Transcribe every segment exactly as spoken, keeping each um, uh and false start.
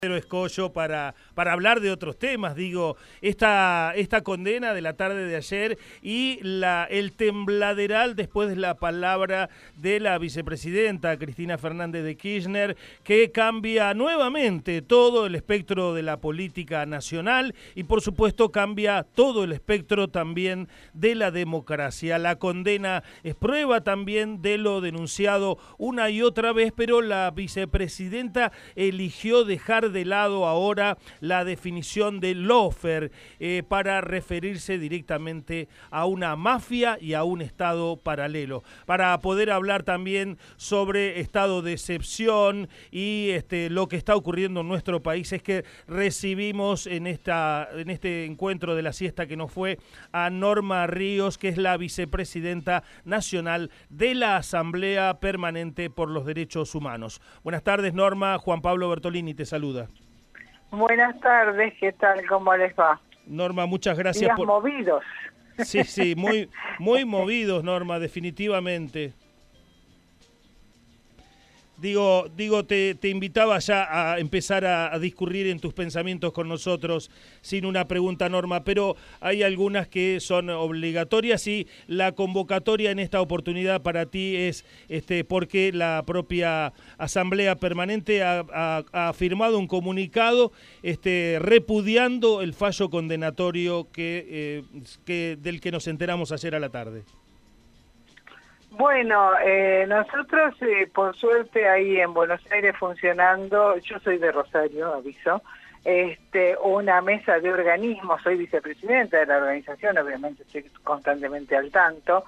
Escollo para, para hablar de otros temas, digo, esta, esta condena de la tarde de ayer y la, el tembladeral después de la palabra de la vicepresidenta Cristina Fernández de Kirchner, que cambia nuevamente todo el espectro de la política nacional y por supuesto cambia todo el espectro también de la democracia. La condena es prueba también de lo denunciado una y otra vez, pero la vicepresidenta eligió dejar de lado ahora la definición de lawfare eh, para referirse directamente a una mafia y a un estado paralelo, para poder hablar también sobre estado de excepción y este, lo que está ocurriendo en nuestro país. Es que recibimos en, esta, en este encuentro de la siesta que nos fue a Norma Ríos, que es la vicepresidenta nacional de la Asamblea Permanente por los Derechos Humanos. Buenas tardes, Norma. Juan Pablo Bertolini te saluda. Buenas tardes, ¿qué tal? ¿Cómo les va? Norma, muchas gracias. Días por... movidos. Sí, sí, muy, muy movidos, Norma, definitivamente. Digo, digo te, te invitaba ya a empezar a, a discurrir en tus pensamientos con nosotros sin una pregunta, Norma, pero hay algunas que son obligatorias y la convocatoria en esta oportunidad para ti es este, porque la propia Asamblea Permanente ha, ha, ha firmado un comunicado este, repudiando el fallo condenatorio que, eh, que, del que nos enteramos ayer a la tarde. Bueno, eh, nosotros, eh, por suerte, ahí en Buenos Aires funcionando, yo soy de Rosario, aviso, este, una mesa de organismos, soy vicepresidenta de la organización, obviamente estoy constantemente al tanto,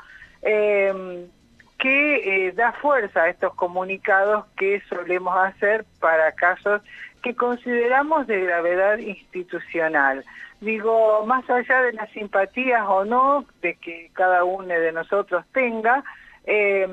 eh, que eh, da fuerza a estos comunicados que solemos hacer para casos que consideramos de gravedad institucional. Digo, más allá de las simpatías o no, de que cada uno de nosotros tenga, Eh,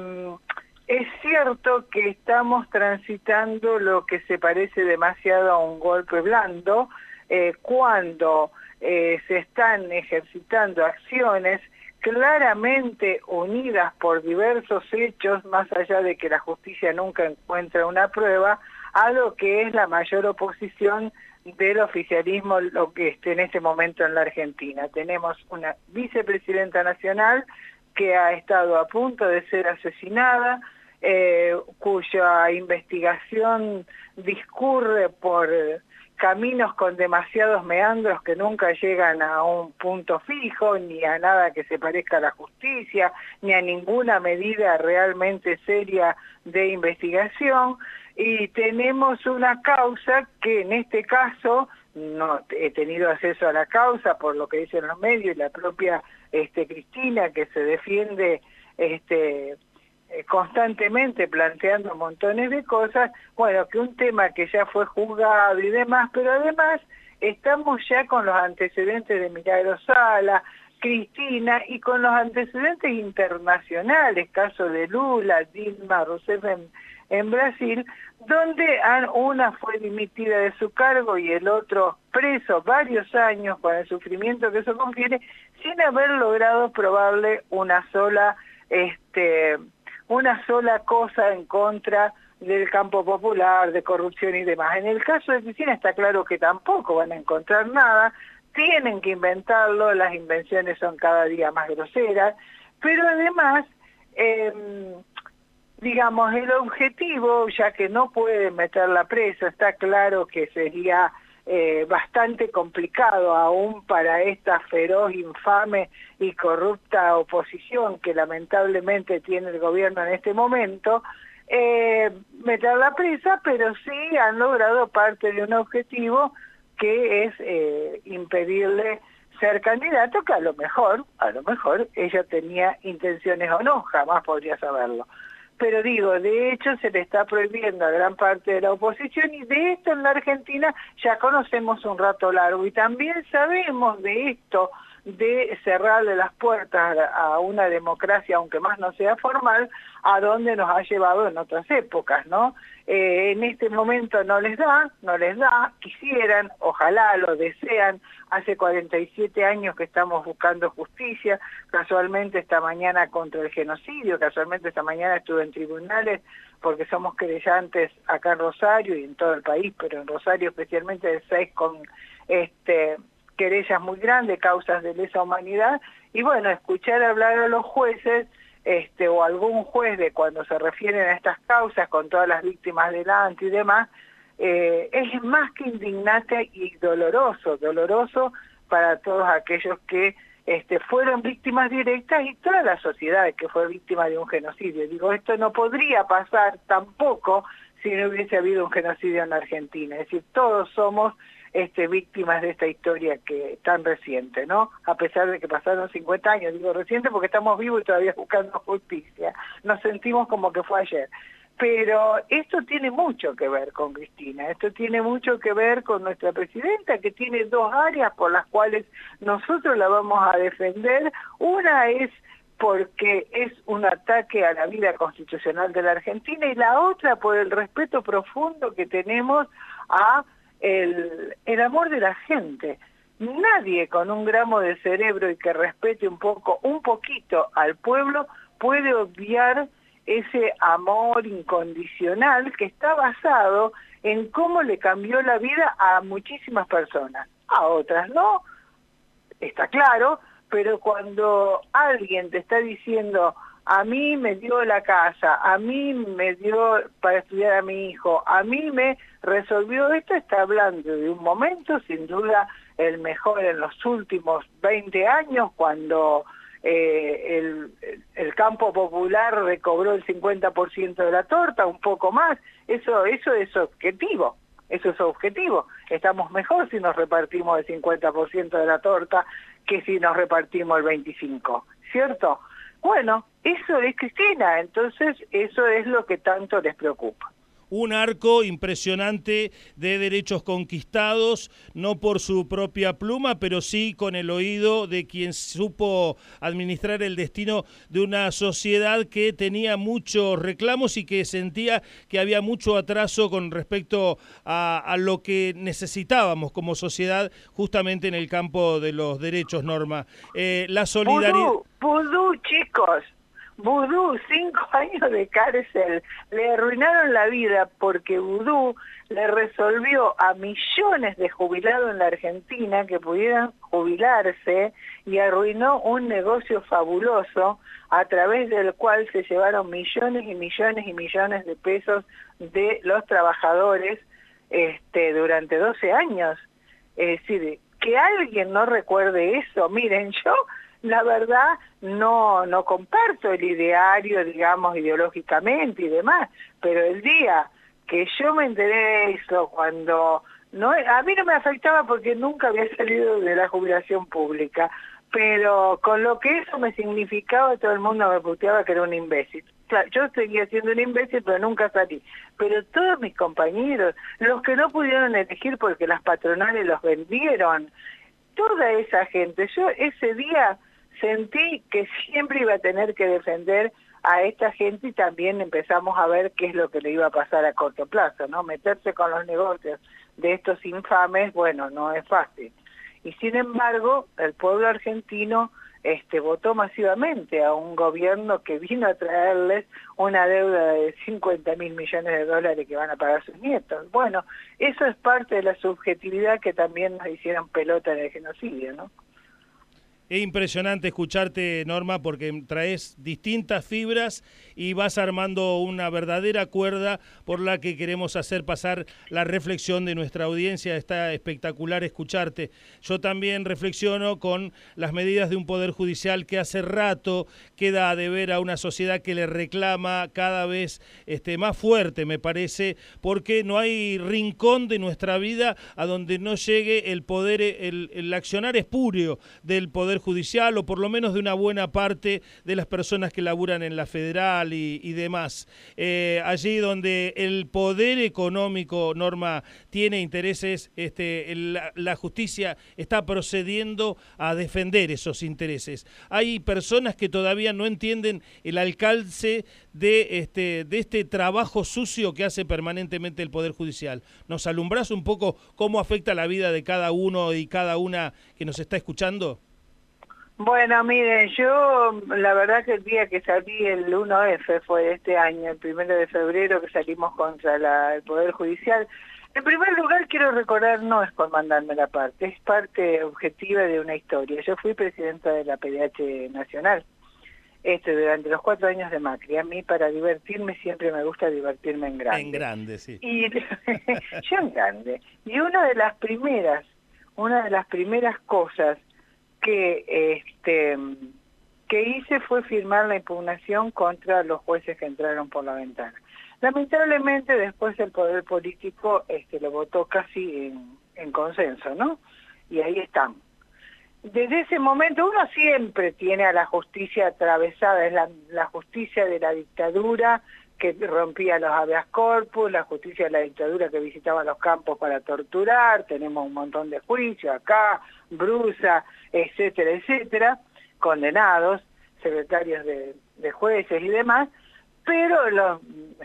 es cierto que estamos transitando lo que se parece demasiado a un golpe blando eh, cuando eh, se están ejercitando acciones claramente unidas por diversos hechos, más allá de que la justicia nunca encuentra una prueba, a lo que es la mayor oposición del oficialismo lo que esté en este momento en la Argentina. Tenemos una vicepresidenta nacional que ha estado a punto de ser asesinada, eh, cuya investigación discurre por caminos con demasiados meandros que nunca llegan a un punto fijo, ni a nada que se parezca a la justicia, ni a ninguna medida realmente seria de investigación, y tenemos una causa que en este caso, no he tenido acceso a la causa por lo que dicen los medios y la propia este, Cristina, que se defiende este, eh, constantemente planteando montones de cosas, bueno, que un tema que ya fue juzgado y demás, pero además estamos ya con los antecedentes de Milagro Sala, Cristina, y con los antecedentes internacionales, caso de Lula, Dilma Rousseff en, en Brasil, donde una fue dimitida de su cargo y el otro preso varios años con el sufrimiento que eso confiere, sin haber logrado probarle una sola, este, una sola cosa en contra del campo popular, de corrupción y demás. En el caso de Cristina está claro que tampoco van a encontrar nada, tienen que inventarlo, las invenciones son cada día más groseras, pero además, eh, digamos, el objetivo, ya que no pueden meterla presa, está claro que sería eh, bastante complicado aún para esta feroz, infame y corrupta oposición que lamentablemente tiene el gobierno en este momento, eh, meterla presa, pero sí han logrado parte de un objetivo que es eh, impedirle ser candidato, que a lo mejor, a lo mejor ella tenía intenciones o no, jamás podría saberlo. Pero digo, de hecho se le está prohibiendo a gran parte de la oposición y de esto en la Argentina ya conocemos un rato largo y también sabemos de esto de cerrarle las puertas a una democracia, aunque más no sea formal, a donde nos ha llevado en otras épocas, ¿no? Eh, en este momento no les da, no les da, quisieran, ojalá lo desean. Hace cuarenta y siete años que estamos buscando justicia, casualmente esta mañana contra el genocidio, casualmente esta mañana estuve en tribunales porque somos querellantes acá en Rosario y en todo el país, pero en Rosario especialmente de seis con este, querellas muy grandes, causas de lesa humanidad, y bueno, escuchar hablar a los jueces, este, o algún juez de cuando se refieren a estas causas con todas las víctimas delante y demás, eh, es más que indignante y doloroso, doloroso para todos aquellos que este, fueron víctimas directas y toda la sociedad que fue víctima de un genocidio. Digo, esto no podría pasar tampoco si no hubiese habido un genocidio en la Argentina, es decir, todos somos Este, víctimas de esta historia que tan reciente, ¿no? A pesar de que pasaron cincuenta años, digo reciente porque estamos vivos y todavía buscando justicia, nos sentimos como que fue ayer. Pero esto tiene mucho que ver con Cristina, esto tiene mucho que ver con nuestra presidenta, que tiene dos áreas por las cuales nosotros la vamos a defender. Una es porque es un ataque a la vida constitucional de la Argentina, y la otra por el respeto profundo que tenemos a El, el amor de la gente. Nadie con un gramo de cerebro y que respete un poco, un poquito al pueblo, puede obviar ese amor incondicional que está basado en cómo le cambió la vida a muchísimas personas. A otras no, está claro, pero cuando alguien te está diciendo: a mí me dio la casa, a mí me dio para estudiar a mi hijo, a mí me resolvió esto, está hablando de un momento, sin duda, el mejor en los últimos veinte años, cuando eh, el, el campo popular recobró el cincuenta por ciento de la torta, un poco más. Eso, eso es objetivo, eso es objetivo. Estamos mejor si nos repartimos el cincuenta por ciento de la torta que si nos repartimos el veinticinco por ciento, ¿cierto? Bueno, eso es Cristina, entonces eso es lo que tanto les preocupa. Un arco impresionante de derechos conquistados, no por su propia pluma, pero sí con el oído de quien supo administrar el destino de una sociedad que tenía muchos reclamos y que sentía que había mucho atraso con respecto a, a lo que necesitábamos como sociedad, justamente en el campo de los derechos, Norma. Eh, la solidaridad... Vudú, vudú, chicos. Vudú, cinco años de cárcel, le arruinaron la vida porque Vudú le resolvió a millones de jubilados en la Argentina que pudieran jubilarse, y arruinó un negocio fabuloso a través del cual se llevaron millones y millones y millones de pesos de los trabajadores este, durante doce años. Es decir, que alguien no recuerde eso. Miren, yo... La verdad, no, no comparto el ideario, digamos, ideológicamente y demás, pero el día que yo me enteré de eso, cuando no, a mí no me afectaba porque nunca había salido de la jubilación pública, pero con lo que eso me significaba, todo el mundo me puteaba que era un imbécil. Claro, yo seguía siendo un imbécil, pero nunca salí. Pero todos mis compañeros, los que no pudieron elegir porque las patronales los vendieron, toda esa gente, yo ese día sentí que siempre iba a tener que defender a esta gente, y también empezamos a ver qué es lo que le iba a pasar a corto plazo, ¿no? Meterse con los negocios de estos infames, bueno, no es fácil. Y sin embargo, el pueblo argentino este, votó masivamente a un gobierno que vino a traerles una deuda de cincuenta mil millones de dólares que van a pagar sus nietos. Bueno, eso es parte de la subjetividad que también nos hicieron pelota en el genocidio, ¿no? Es impresionante escucharte, Norma, porque traes distintas fibras y vas armando una verdadera cuerda por la que queremos hacer pasar la reflexión de nuestra audiencia. Está espectacular escucharte. Yo también reflexiono con las medidas de un Poder Judicial que hace rato queda a deber a una sociedad que le reclama cada vez este, más fuerte, me parece, porque no hay rincón de nuestra vida a donde no llegue el poder, el, el accionar espúreo del Poder Judicial, o por lo menos de una buena parte de las personas que laburan en la Federal y, y demás. Eh, allí donde el poder económico, Norma, tiene intereses, este, la, la justicia está procediendo a defender esos intereses. Hay personas que todavía no entienden el alcance de este, de este trabajo sucio que hace permanentemente el Poder Judicial. ¿Nos alumbrás un poco cómo afecta la vida de cada uno y cada una que nos está escuchando? Bueno, miren, yo la verdad que el día que salí el uno efe fue de este año, el primero de febrero, que salimos contra la, el Poder Judicial. En primer lugar, quiero recordar, no es por mandarme la parte, es parte objetiva de una historia. Yo fui presidenta de la P D H Nacional este, durante los cuatro años de Macri. A mí, para divertirme, siempre me gusta divertirme en grande. En grande, sí. Y yo en grande. Y una de las primeras, una de las primeras cosas que este que hice fue firmar la impugnación contra los jueces que entraron por la ventana. Lamentablemente después el poder político este lo votó casi en, en consenso, ¿no? Y ahí estamos. Desde ese momento uno siempre tiene a la justicia atravesada, es la, la justicia de la dictadura que rompía los habeas corpus, la justicia de la dictadura que visitaba los campos para torturar, tenemos un montón de juicios acá, Brusa, etcétera, etcétera, condenados, secretarios de, de jueces y demás, pero la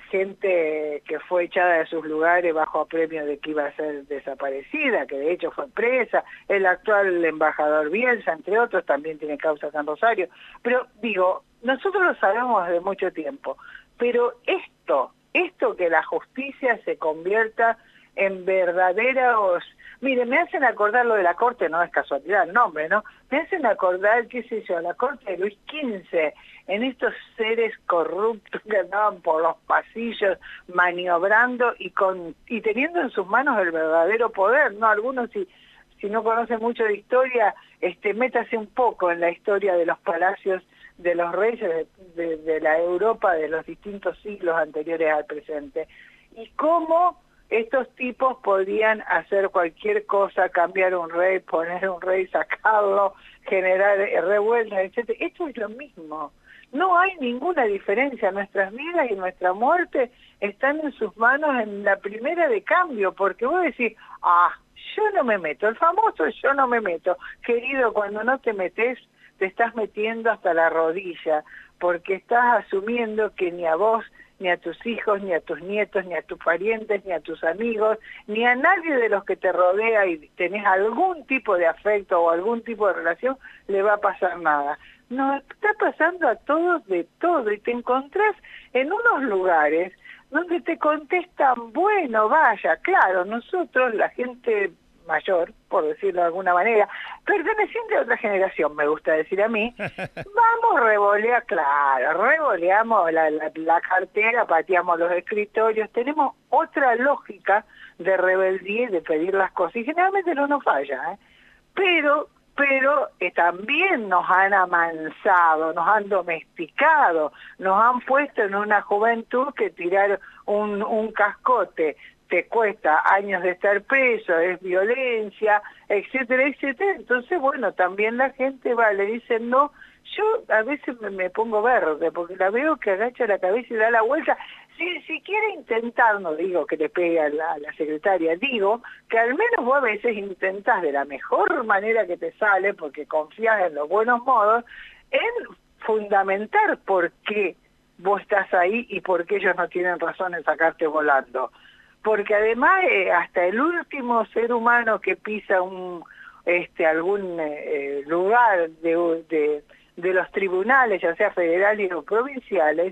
gente que fue echada de sus lugares bajo apremio de que iba a ser desaparecida, que de hecho fue presa, el actual embajador Bielsa, entre otros, también tiene causa en Rosario, pero digo, nosotros lo sabemos desde mucho tiempo, pero esto, esto que la justicia se convierta en verdaderos... Mire, me hacen acordar lo de la Corte, no es casualidad el nombre, ¿no? Me hacen acordar, qué sé yo, la Corte de Luis quince, en estos seres corruptos que andaban por los pasillos maniobrando y con y teniendo en sus manos el verdadero poder, ¿no? Algunos, si, si no conocen mucho de historia, este, métase un poco en la historia de los palacios de los reyes de, de, de la Europa de los distintos siglos anteriores al presente, y cómo estos tipos podían hacer cualquier cosa, cambiar un rey, poner un rey, sacarlo, generar revueltas, etcétera. Esto es lo mismo. No hay ninguna diferencia. Nuestras vidas y nuestra muerte están en sus manos en la primera de cambio, porque vos decís, ah, yo no me meto, el famoso yo no me meto. Querido, cuando no te metes, te estás metiendo hasta la rodilla, porque estás asumiendo que ni a vos, ni a tus hijos, ni a tus nietos, ni a tus parientes, ni a tus amigos, ni a nadie de los que te rodea y tenés algún tipo de afecto o algún tipo de relación, le va a pasar nada. Nos está pasando a todos de todo, y te encontrás en unos lugares donde te contestan, bueno, vaya, claro, nosotros, la gente mayor, por decirlo de alguna manera, perteneciente a otra generación, me gusta decir a mí, vamos, revolea, claro, revoleamos la, la, la cartera, pateamos los escritorios, tenemos otra lógica de rebeldía y de pedir las cosas, y generalmente no nos falla, ¿eh? pero pero eh, también nos han amansado, nos han domesticado, nos han puesto en una juventud que tirar un, un cascote te cuesta años de estar preso, es violencia, etcétera, etcétera. Entonces, bueno, también la gente va, le dicen no. Yo a veces me, me pongo verde, porque la veo que agacha la cabeza y da la vuelta. Si, si quiere intentar, no digo que le pegue a la, a la secretaria, digo que al menos vos a veces intentás de la mejor manera que te sale, porque confías en los buenos modos, en fundamentar por qué vos estás ahí y por qué ellos no tienen razón en sacarte volando. Porque además eh, hasta el último ser humano que pisa un este algún eh, lugar de, de, de los tribunales, ya sea federales o provinciales,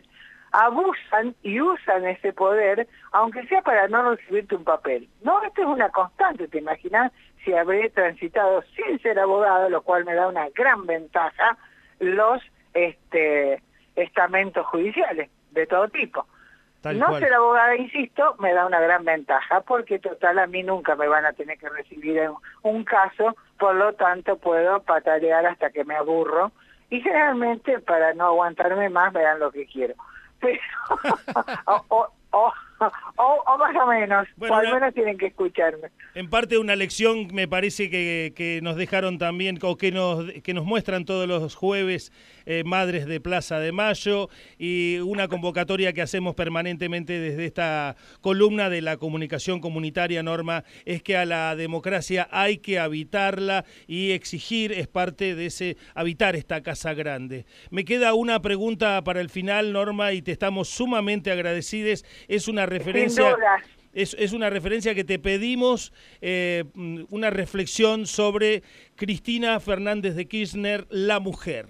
abusan y usan ese poder, aunque sea para no recibirte un papel. No, esto es una constante, ¿te imaginas? Si habré transitado sin ser abogado, lo cual me da una gran ventaja, los este estamentos judiciales de todo tipo. Tal no cual. Ser abogada, insisto, me da una gran ventaja, porque total a mí nunca me van a tener que recibir en un caso, por lo tanto puedo patalear hasta que me aburro, y generalmente para no aguantarme más me dan lo que quiero. Pero, o, o, o, o, o más o menos, Bueno, o al una, menos tienen que escucharme. En parte una lección me parece que, que nos dejaron también, o que nos, que nos muestran todos los jueves, eh, Madres de Plaza de Mayo, y una convocatoria que hacemos permanentemente desde esta columna de la comunicación comunitaria, Norma, es que a la democracia hay que habitarla y exigir es parte de ese habitar esta casa grande. Me queda una pregunta para el final, Norma, y te estamos sumamente agradecidos. Es una referencia... Sin duda. Es, es una referencia que te pedimos, eh, una reflexión sobre Cristina Fernández de Kirchner, la mujer.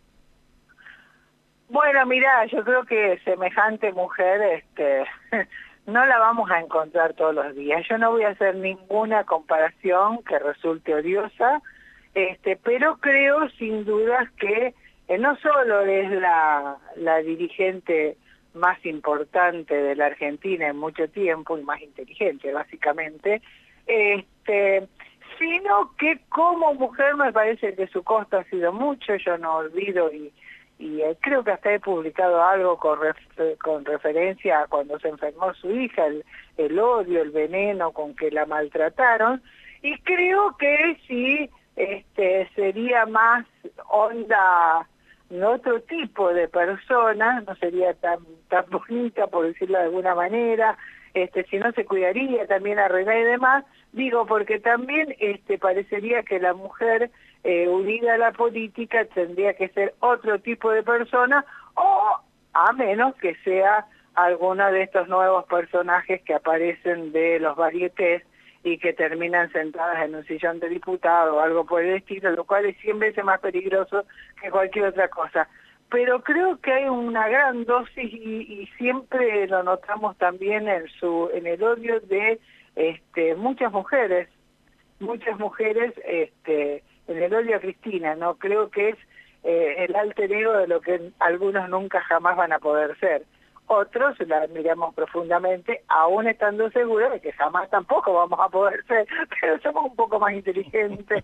Bueno, mira, yo creo que semejante mujer este, no la vamos a encontrar todos los días. Yo no voy a hacer ninguna comparación que resulte odiosa, este, pero creo sin dudas que eh, no solo es la, la dirigente más importante de la Argentina en mucho tiempo y más inteligente básicamente, este, sino que como mujer me parece que su costo ha sido mucho. Yo no olvido y, y eh, creo que hasta he publicado algo con, ref, con referencia a cuando se enfermó su hija, el, el odio, el veneno con que la maltrataron, y creo que sí este, sería más onda de otro tipo de persona, no sería tan tan bonita, por decirlo de alguna manera, este, si no se cuidaría también a René y demás, digo, porque también este, parecería que la mujer eh, unida a la política tendría que ser otro tipo de persona, o a menos que sea alguno de estos nuevos personajes que aparecen de los varietés y que terminan sentadas en un sillón de diputado o algo por el estilo, lo cual es cien veces más peligroso que cualquier otra cosa. Pero creo que hay una gran dosis y, y siempre lo notamos también en su en el odio de este, muchas mujeres, muchas mujeres este, en el odio a Cristina, ¿no? Creo que es eh, el alter ego de lo que algunos nunca jamás van a poder ser. Otros la admiramos profundamente, aún estando seguros de que jamás tampoco vamos a poder ser, pero somos un poco más inteligentes.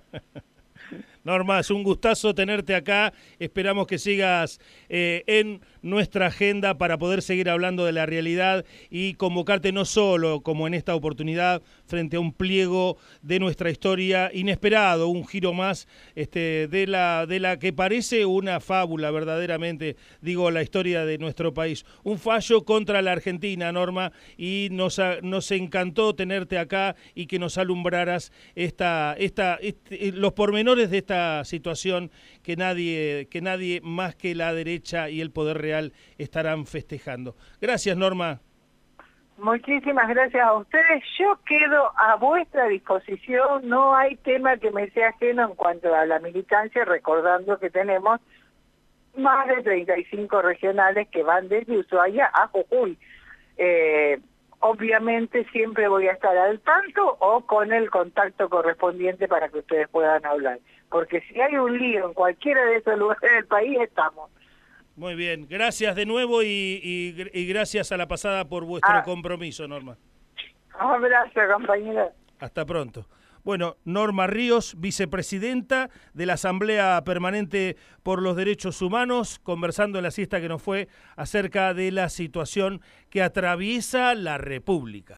Norma, es un gustazo tenerte acá. Esperamos que sigas eh, en nuestra agenda para poder seguir hablando de la realidad y convocarte no solo, como en esta oportunidad, frente a un pliego de nuestra historia inesperado, un giro más este, de la de la que parece una fábula verdaderamente, digo, la historia de nuestro país. Un fallo contra la Argentina, Norma, y nos, nos encantó tenerte acá y que nos alumbraras esta, esta, este, los pormenores de esta situación que nadie, que nadie más que la derecha y el poder real estarán festejando. Gracias, Norma. Muchísimas gracias a ustedes. Yo quedo a vuestra disposición. No hay tema que me sea ajeno en cuanto a la militancia, recordando que tenemos más de treinta y cinco regionales que van desde Ushuaia a Jujuy. Eh, obviamente siempre voy a estar al tanto o con el contacto correspondiente para que ustedes puedan hablar. Porque si hay un lío en cualquiera de esos lugares del país, estamos. Muy bien, gracias de nuevo y, y, y gracias a la pasada por vuestro ah. compromiso, Norma. Un abrazo, compañera. Hasta pronto. Bueno, Norma Ríos, vicepresidenta de la Asamblea Permanente por los Derechos Humanos, conversando en la siesta que nos fue acerca de la situación que atraviesa la República.